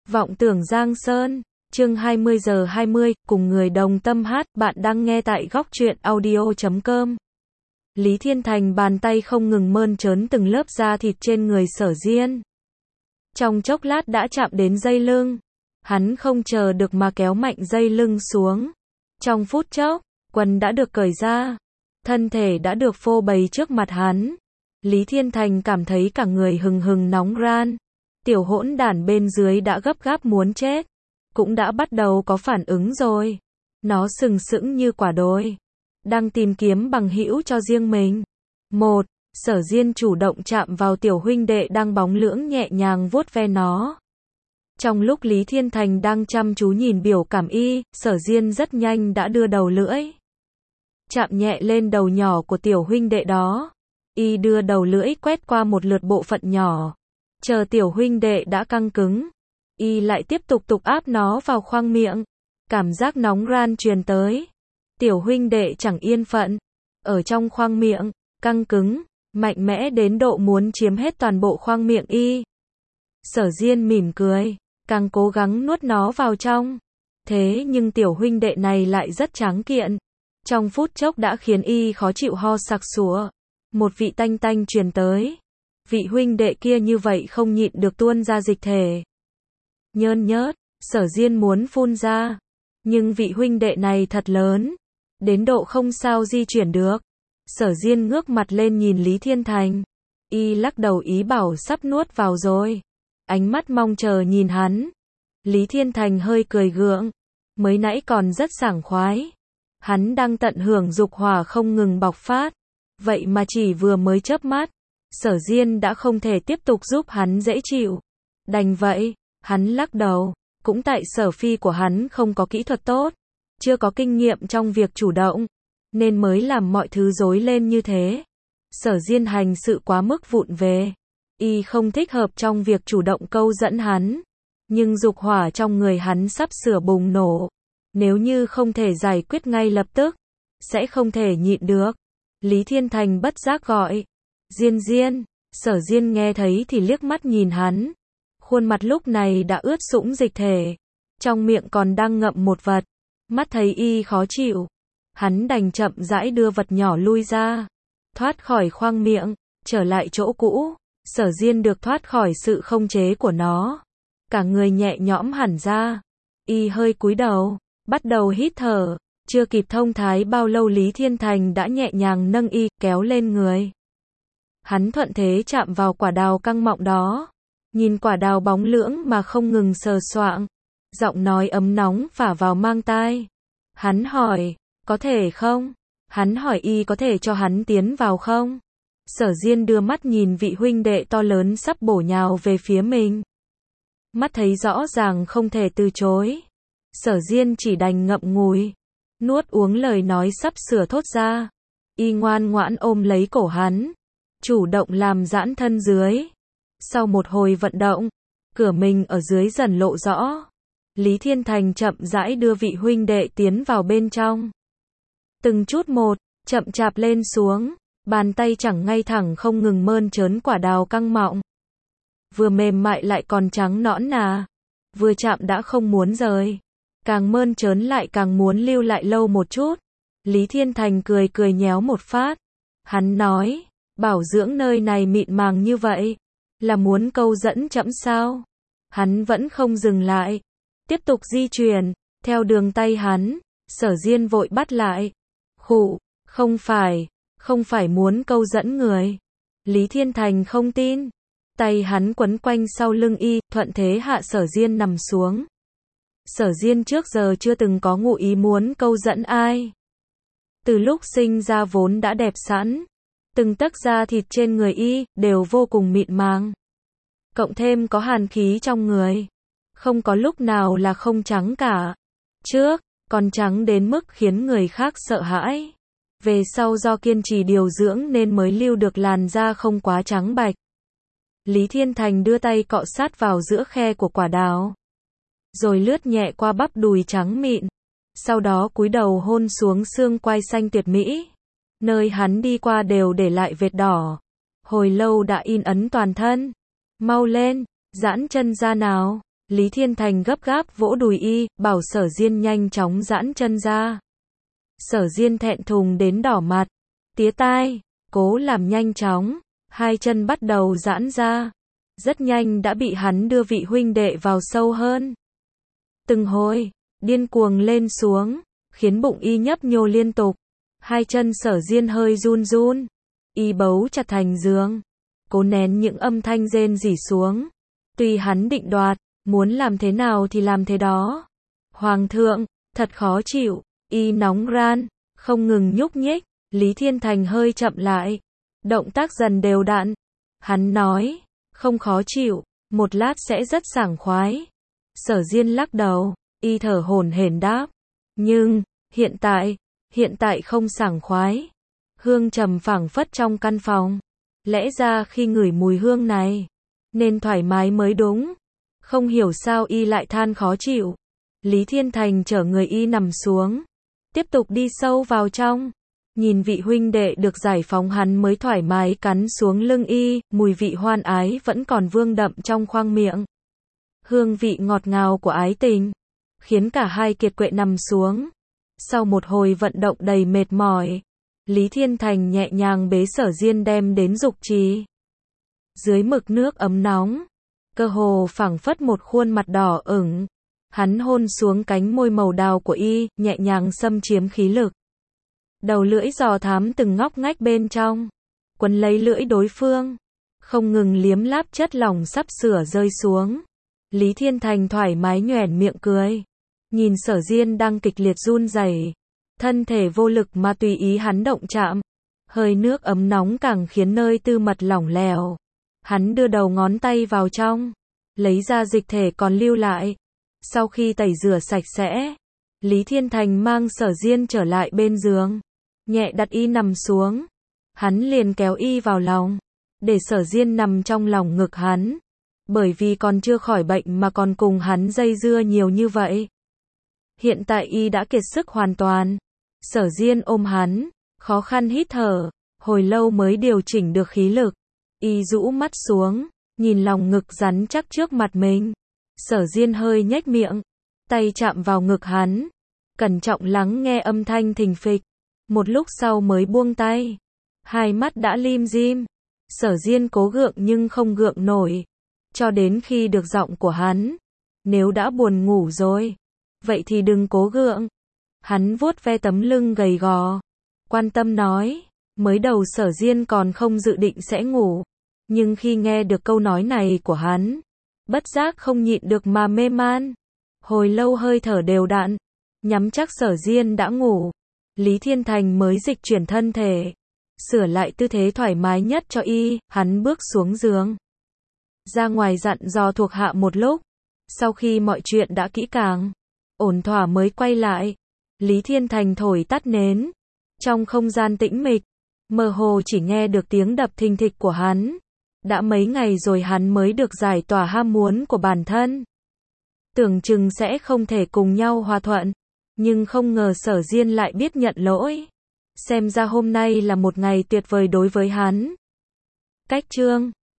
Vọng tưởng Giang Sơn, chương 20:20, cùng người đồng tâm hát, bạn đang nghe tại góc truyện audio.com. Lý Thiên Thành bàn tay không ngừng mơn trớn từng lớp da thịt trên người Sở Diên. Trong chốc lát đã chạm đến dây lưng. Hắn không chờ được mà kéo mạnh dây lưng xuống. Trong phút chốc, quần đã được cởi ra. Thân thể đã được phô bày trước mặt hắn. Lý Thiên Thành cảm thấy cả người hừng hừng nóng ran. Tiểu hỗn đản bên dưới đã gấp gáp muốn chết. Cũng đã bắt đầu có phản ứng rồi. Nó sừng sững như quả đồi. Đang tìm kiếm bằng hữu cho riêng mình. Sở Diên chủ động chạm vào tiểu huynh đệ đang bóng lưỡng nhẹ nhàng vuốt ve nó. Trong lúc Lý Thiên Thành đang chăm chú nhìn biểu cảm Sở Diên rất nhanh đã đưa đầu lưỡi. Chạm nhẹ lên đầu nhỏ của tiểu huynh đệ đó. Đưa đầu lưỡi quét qua một lượt bộ phận nhỏ. Chờ tiểu huynh đệ đã căng cứng. Lại tiếp tục áp nó vào khoang miệng. Cảm giác nóng ran truyền tới. Tiểu huynh đệ chẳng yên phận. Ở trong khoang miệng, căng cứng, mạnh mẽ đến độ muốn chiếm hết toàn bộ khoang miệng Sở Diên mỉm cười, càng cố gắng nuốt nó vào trong. Thế nhưng tiểu huynh đệ này lại rất tráng kiện. Trong phút chốc đã khiến khó chịu ho sặc sụa. Một vị tanh tanh truyền tới. Vị huynh đệ kia như vậy không nhịn được tuôn ra dịch thể. Nhơn nhớt, Sở Diên muốn phun ra. Nhưng vị huynh đệ này thật lớn. Đến độ không sao di chuyển được. Sở Diên ngước mặt lên nhìn Lý Thiên Thành. Lắc đầu ý bảo sắp nuốt vào rồi. Ánh mắt mong chờ nhìn hắn. Lý Thiên Thành hơi cười gượng. Mới nãy còn rất sảng khoái. Hắn đang tận hưởng dục hỏa không ngừng bộc phát. Vậy mà chỉ vừa mới chớp mắt. Sở Diên đã không thể tiếp tục giúp hắn dễ chịu. Đành vậy, hắn lắc đầu. Cũng tại Sở Phi của hắn không có kỹ thuật tốt. Chưa có kinh nghiệm trong việc chủ động. Nên mới làm mọi thứ rối lên như thế. Sở Diên hành sự quá mức vụng về. Không thích hợp trong việc chủ động câu dẫn hắn. Nhưng dục hỏa trong người hắn sắp sửa bùng nổ. Nếu như không thể giải quyết ngay lập tức, sẽ không thể nhịn được. Lý Thiên Thành bất giác gọi. Diên Diên. Sở Diên nghe thấy thì liếc mắt nhìn hắn. Khuôn mặt lúc này đã ướt sũng dịch thể. Trong miệng còn đang ngậm một vật. Mắt thấy khó chịu. Hắn đành chậm rãi đưa vật nhỏ lui ra. Thoát khỏi khoang miệng. Trở lại chỗ cũ. Sở Diên được thoát khỏi sự không chế của nó. Cả người nhẹ nhõm hẳn ra. Hơi cúi đầu. Bắt đầu hít thở. Chưa kịp thông thái bao lâu Lý Thiên Thành đã nhẹ nhàng nâng kéo lên người. Hắn thuận thế chạm vào quả đào căng mọng đó. Nhìn quả đào bóng lưỡng mà không ngừng sờ soạng. Giọng nói ấm nóng phả vào mang tai. Hắn hỏi, có thể không? Hắn hỏi có thể cho hắn tiến vào không? Sở Diên đưa mắt nhìn vị huynh đệ to lớn sắp bổ nhào về phía mình. Mắt thấy rõ ràng không thể từ chối. Sở Diên chỉ đành ngậm ngùi. Nuốt uống lời nói sắp sửa thốt ra. Ngoan ngoãn ôm lấy cổ hắn. Chủ động làm giãn thân dưới. Sau một hồi vận động, cửa mình ở dưới dần lộ rõ. Lý Thiên Thành chậm rãi đưa vị huynh đệ tiến vào bên trong. Từng chút một, chậm chạp lên xuống. Bàn tay chẳng ngay thẳng không ngừng mơn trớn quả đào căng mọng. Vừa mềm mại lại còn trắng nõn nà. Vừa chạm đã không muốn rời. Càng mơn trớn lại càng muốn lưu lại lâu một chút. Lý Thiên Thành cười nhéo một phát. Hắn nói, bảo dưỡng nơi này mịn màng như vậy. Là muốn câu dẫn trẫm sao? Hắn vẫn không dừng lại. Tiếp tục di chuyển. Theo đường tay hắn. Sở Diên vội bắt lại. Khụ, không phải muốn câu dẫn người. Lý Thiên Thành không tin. Tay hắn quấn quanh sau lưng thuận thế hạ Sở Diên nằm xuống. Sở Diên trước giờ chưa từng có ngụ ý muốn câu dẫn ai. Từ lúc sinh ra vốn đã đẹp sẵn. Từng tấc da thịt trên người đều vô cùng mịn màng. Cộng thêm có hàn khí trong người. Không có lúc nào là không trắng cả. Trước, còn trắng đến mức khiến người khác sợ hãi. Về sau do kiên trì điều dưỡng nên mới lưu được làn da không quá trắng bạch. Lý Thiên Thành đưa tay cọ sát vào giữa khe của quả đào. Rồi lướt nhẹ qua bắp đùi trắng mịn. Sau đó cúi đầu hôn xuống xương quai xanh tuyệt mỹ. Nơi hắn đi qua đều để lại vệt đỏ. Hồi lâu đã in ấn toàn thân. Mau lên, giãn chân ra nào. Lý Thiên Thành gấp gáp vỗ đùi y, bảo Sở Diên nhanh chóng giãn chân ra. Sở Diên thẹn thùng đến đỏ mặt, tía tai, cố làm nhanh chóng, hai chân bắt đầu giãn ra. Rất nhanh đã bị hắn đưa vị huynh đệ vào sâu hơn. Từng hồi, điên cuồng lên xuống, khiến bụng y nhấp nhô liên tục. Hai chân Sở Diên hơi run run, y bấu chặt thành giường, cố nén những âm thanh rên rỉ xuống. Tuy hắn định đoạt, muốn làm thế nào thì làm thế đó. Hoàng thượng, thật khó chịu, y nóng ran, không ngừng nhúc nhích. Lý Thiên Thành hơi chậm lại, động tác dần đều đặn. Hắn nói, không khó chịu, một lát sẽ rất sảng khoái. Sở Diên lắc đầu, y thở hổn hển đáp, nhưng, hiện tại không sảng khoái. Hương trầm phảng phất trong căn phòng. Lẽ ra khi ngửi mùi hương này, nên thoải mái mới đúng. Không hiểu sao y lại than khó chịu. Lý Thiên Thành chở người y nằm xuống, tiếp tục đi sâu vào trong. Nhìn vị huynh đệ được giải phóng hắn mới thoải mái cắn xuống lưng y, mùi vị hoan ái vẫn còn vương đậm trong khoang miệng. Hương vị ngọt ngào của ái tình, khiến cả hai kiệt quệ nằm xuống. Sau một hồi vận động đầy mệt mỏi, Lý Thiên Thành nhẹ nhàng bế Sở Diên đem đến dục trì. Dưới mực nước ấm nóng, cơ hồ phảng phất một khuôn mặt đỏ ửng. Hắn hôn xuống cánh môi màu đào của y, nhẹ nhàng xâm chiếm khí lực. Đầu lưỡi dò thám từng ngóc ngách bên trong, quấn lấy lưỡi đối phương, không ngừng liếm láp chất lỏng sắp sửa rơi xuống. Lý Thiên Thành thoải mái nhoẻn miệng cười, nhìn Sở Diên đang kịch liệt run rẩy, thân thể vô lực mà tùy ý hắn động chạm. Hơi nước ấm nóng càng khiến nơi tư mật lỏng lẻo. Hắn đưa đầu ngón tay vào trong, lấy ra dịch thể còn lưu lại. Sau khi tẩy rửa sạch sẽ, Lý Thiên Thành mang Sở Diên trở lại bên giường, nhẹ đặt y nằm xuống. Hắn liền kéo y vào lòng, để Sở Diên nằm trong lòng ngực hắn. Bởi vì còn chưa khỏi bệnh mà còn cùng hắn dây dưa nhiều như vậy. Hiện tại y đã kiệt sức hoàn toàn. Sở Diên ôm hắn, khó khăn hít thở, hồi lâu mới điều chỉnh được khí lực. Y rũ mắt xuống, nhìn lòng ngực rắn chắc trước mặt mình. Sở Diên hơi nhếch miệng, tay chạm vào ngực hắn, cẩn trọng lắng nghe âm thanh thình phịch. Một lúc sau mới buông tay, hai mắt đã lim dim. Sở Diên cố gượng nhưng không gượng nổi, cho đến khi được giọng của hắn. Nếu đã buồn ngủ rồi, vậy thì đừng cố gượng. Hắn vuốt ve tấm lưng gầy gò, quan tâm nói. Mới đầu Sở Diên còn không dự định sẽ ngủ, nhưng khi nghe được câu nói này của hắn, bất giác không nhịn được mà mê man. Hồi lâu hơi thở đều đặn, nhắm chắc Sở Diên đã ngủ, Lý Thiên Thành mới dịch chuyển thân thể, sửa lại tư thế thoải mái nhất cho y. Hắn bước xuống giường, ra ngoài dặn dò thuộc hạ một lúc. Sau khi mọi chuyện đã kỹ càng, ổn thỏa mới quay lại. Lý Thiên Thành thổi tắt nến. Trong không gian tĩnh mịch, mơ hồ chỉ nghe được tiếng đập thình thịch của hắn. Đã mấy ngày rồi hắn mới được giải tỏa ham muốn của bản thân. Tưởng chừng sẽ không thể cùng nhau hòa thuận, nhưng không ngờ Sở Diên lại biết nhận lỗi. Xem ra hôm nay là một ngày tuyệt vời đối với hắn. Cách chương